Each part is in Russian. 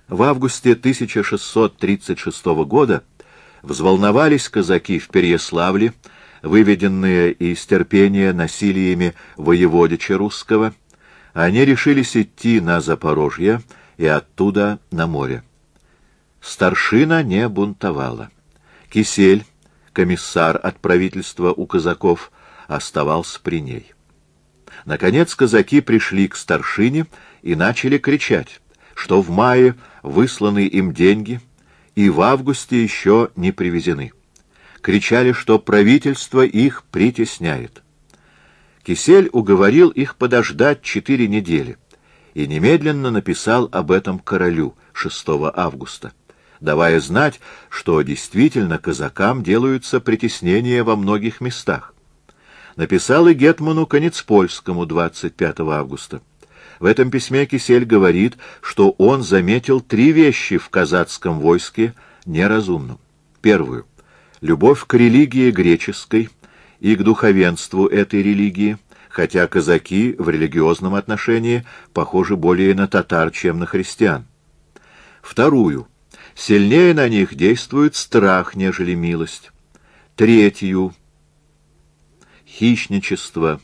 В августе 1636 года взволновались казаки в Переяславле, выведенные из терпения насилиями воеводича русского. Они решились идти на Запорожье и оттуда на море. Старшина не бунтовала. Кисель, комиссар от правительства у казаков, оставался при ней. Наконец казаки пришли к старшине и начали кричать, что в мае высланы им деньги и в августе еще не привезены. Кричали, что правительство их притесняет. Кисель уговорил их подождать 4 недели и немедленно написал об этом королю 6 августа, давая знать, что действительно казакам делаются притеснения во многих местах. Написал и гетману Конецпольскому 25 августа. В этом письме Кисель говорит, что он заметил 3 вещи в казацком войске неразумным. Первую — любовь к религии греческой и к духовенству этой религии, хотя казаки в религиозном отношении похожи более на татар, чем на христиан. Вторую — сильнее на них действует страх, нежели милость. Третью — хищничество.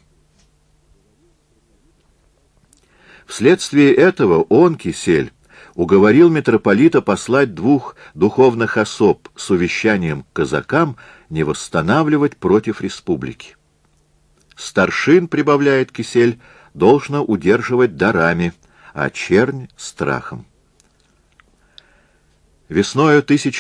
Вследствие этого он, Кисель, уговорил митрополита послать 2 духовных особ с увещанием к казакам не восстанавливать против республики. Старшин, прибавляет Кисель, должно удерживать дарами, а чернь — страхом. Весною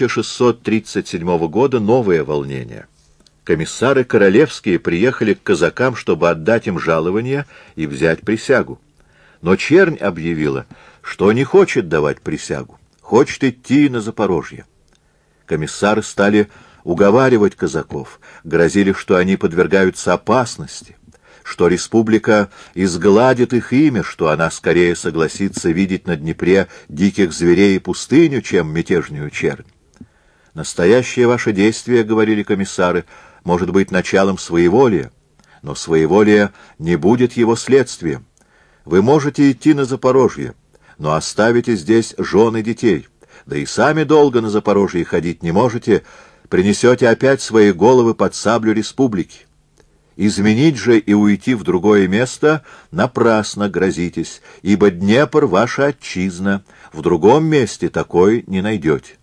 1637 года новое волнение. Комиссары королевские приехали к казакам, чтобы отдать им жалование и взять присягу. Но чернь объявила, что не хочет давать присягу, хочет идти на Запорожье. Комиссары стали уговаривать казаков, грозили, что они подвергаются опасности, что республика изгладит их имя, что она скорее согласится видеть на Днепре диких зверей и пустыню, чем мятежную чернь. «Настоящее ваше действие, — говорили комиссары, — может быть началом своеволия, но своеволие не будет его следствием. Вы можете идти на Запорожье, но оставите здесь жен и детей, да и сами долго на Запорожье ходить не можете, принесете опять свои головы под саблю республики. Изменить же и уйти в другое место напрасно грозитесь, ибо Днепр — ваша отчизна, в другом месте такой не найдете.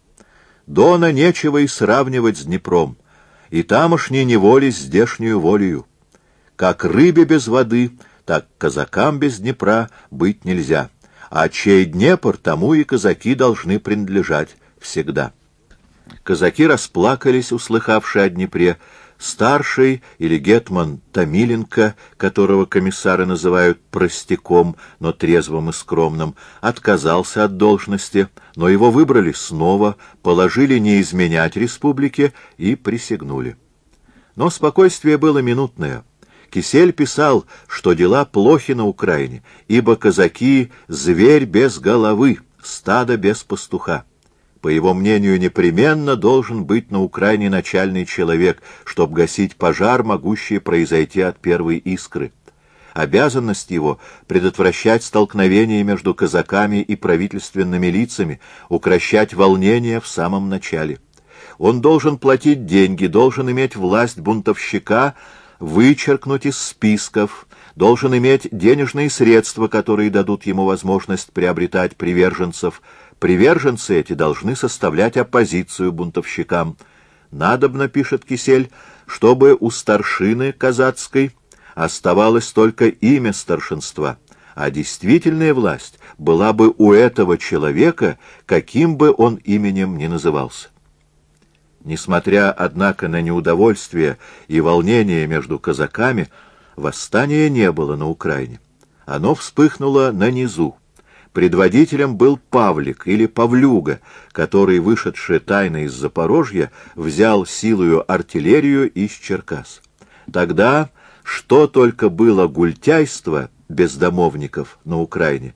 Дона нечего и сравнивать с Днепром, и тамошней неволи с здешнюю волею. Как рыбе без воды, так казакам без Днепра быть нельзя, а чей Днепр, тому и казаки должны принадлежать всегда». Казаки расплакались, услыхавшие о Днепре. Старший или гетман Томиленко, которого комиссары называют простяком, но трезвым и скромным, отказался от должности, но его выбрали снова, положили не изменять республике и присягнули. Но спокойствие было минутное. Кисель писал, что дела плохи на Украине, ибо казаки — зверь без головы, стадо без пастуха. По его мнению, непременно должен быть на Украине начальный человек, чтобы гасить пожар, могущий произойти от первой искры. Обязанность его — предотвращать столкновения между казаками и правительственными лицами, укрощать волнения в самом начале. Он должен платить деньги, должен иметь власть бунтовщика, вычеркнуть из списков, должен иметь денежные средства, которые дадут ему возможность приобретать приверженцев. Приверженцы эти должны составлять оппозицию бунтовщикам. Надобно, пишет Кисель, чтобы у старшины казацкой оставалось только имя старшинства, а действительная власть была бы у этого человека, каким бы он именем ни назывался. Несмотря, однако, на неудовольствие и волнение между казаками, восстания не было на Украине. Оно вспыхнуло на низу. Предводителем был Павлик или Павлюга, который, вышедший тайно из Запорожья, взял силою артиллерию из Черкас. Тогда что только было гультяйство бездомовников на Украине,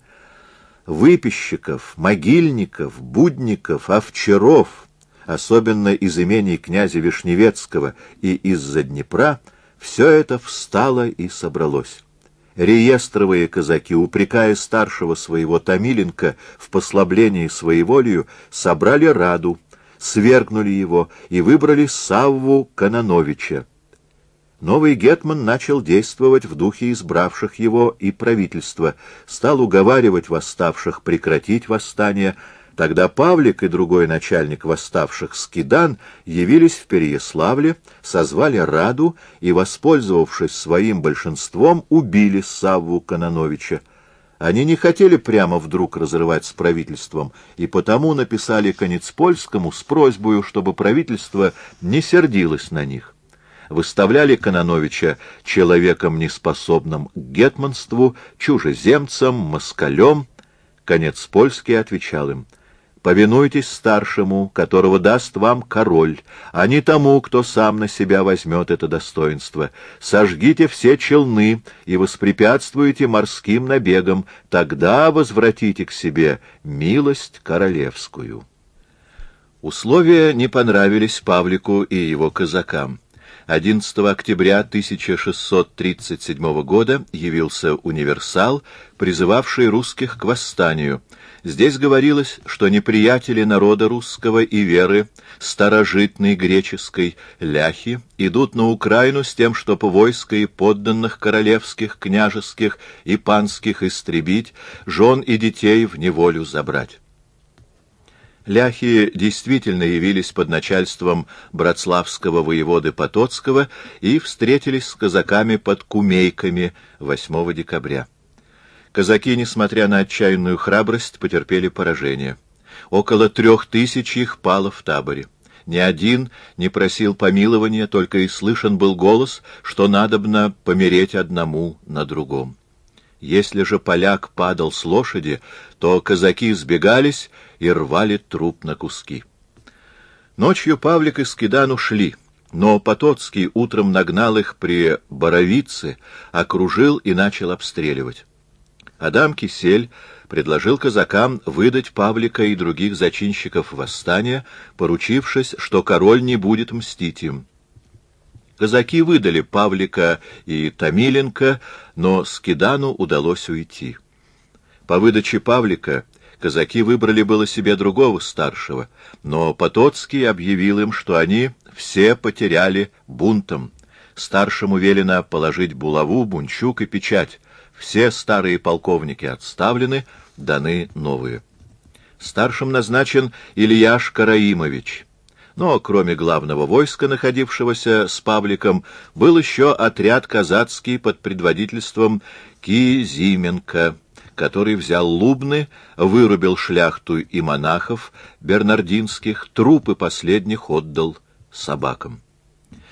выписчиков, могильников, будников, овчаров, особенно из имений князя Вишневецкого и из-за Днепра, все это встало и собралось. Реестровые казаки, упрекая старшего своего Томиленко в послаблении своеволию, собрали раду, свергнули его и выбрали Савву Кононовича. Новый гетман начал действовать в духе избравших его и правительства, стал уговаривать восставших прекратить восстание. Тогда Павлик и другой начальник восставших Скидан явились в Переяславле, созвали раду и, воспользовавшись своим большинством, убили Савву Кононовича. Они не хотели прямо вдруг разрывать с правительством, и потому написали Конецпольскому с просьбой, чтобы правительство не сердилось на них. Выставляли Кононовича человеком неспособным к гетманству, чужеземцем, москалем. Конецпольский отвечал им: «Повинуйтесь старшему, которого даст вам король, а не тому, кто сам на себя возьмет это достоинство. Сожгите все челны и воспрепятствуйте морским набегам, тогда возвратите к себе милость королевскую». Условия не понравились Павлику и его казакам. 11 октября 1637 года явился универсал, призывавший русских к восстанию. Здесь говорилось, что неприятели народа русского и веры, старожитной греческой, ляхи, идут на Украину с тем, чтобы войско и подданных королевских, княжеских и панских истребить, жен и детей в неволю забрать. Ляхи действительно явились под начальством братславского воеводы Потоцкого и встретились с казаками под Кумейками 8 декабря. Казаки, несмотря на отчаянную храбрость, потерпели поражение. Около 3000 их пало в таборе. Ни один не просил помилования, только и слышен был голос, что надобно помереть одному на другом. Если же поляк падал с лошади, то казаки сбегались и рвали труп на куски. Ночью Павлик и Скидан ушли, но Потоцкий утром нагнал их при Боровице, окружил и начал обстреливать. Адам Кисель предложил казакам выдать Павлика и других зачинщиков восстания, поручившись, что король не будет мстить им. Казаки выдали Павлика и Томиленко, но Скидану удалось уйти. По выдаче Павлика казаки выбрали было себе другого старшего, но Потоцкий объявил им, что они все потеряли бунтом. Старшему велено положить булаву, бунчук и печать. Все старые полковники отставлены, даны новые. Старшим назначен Ильяш Караимович. Но кроме главного войска, находившегося с Павликом, был еще отряд казацкий под предводительством Кизименко, который взял Лубны, вырубил шляхту и монахов бернардинских, трупы последних отдал собакам.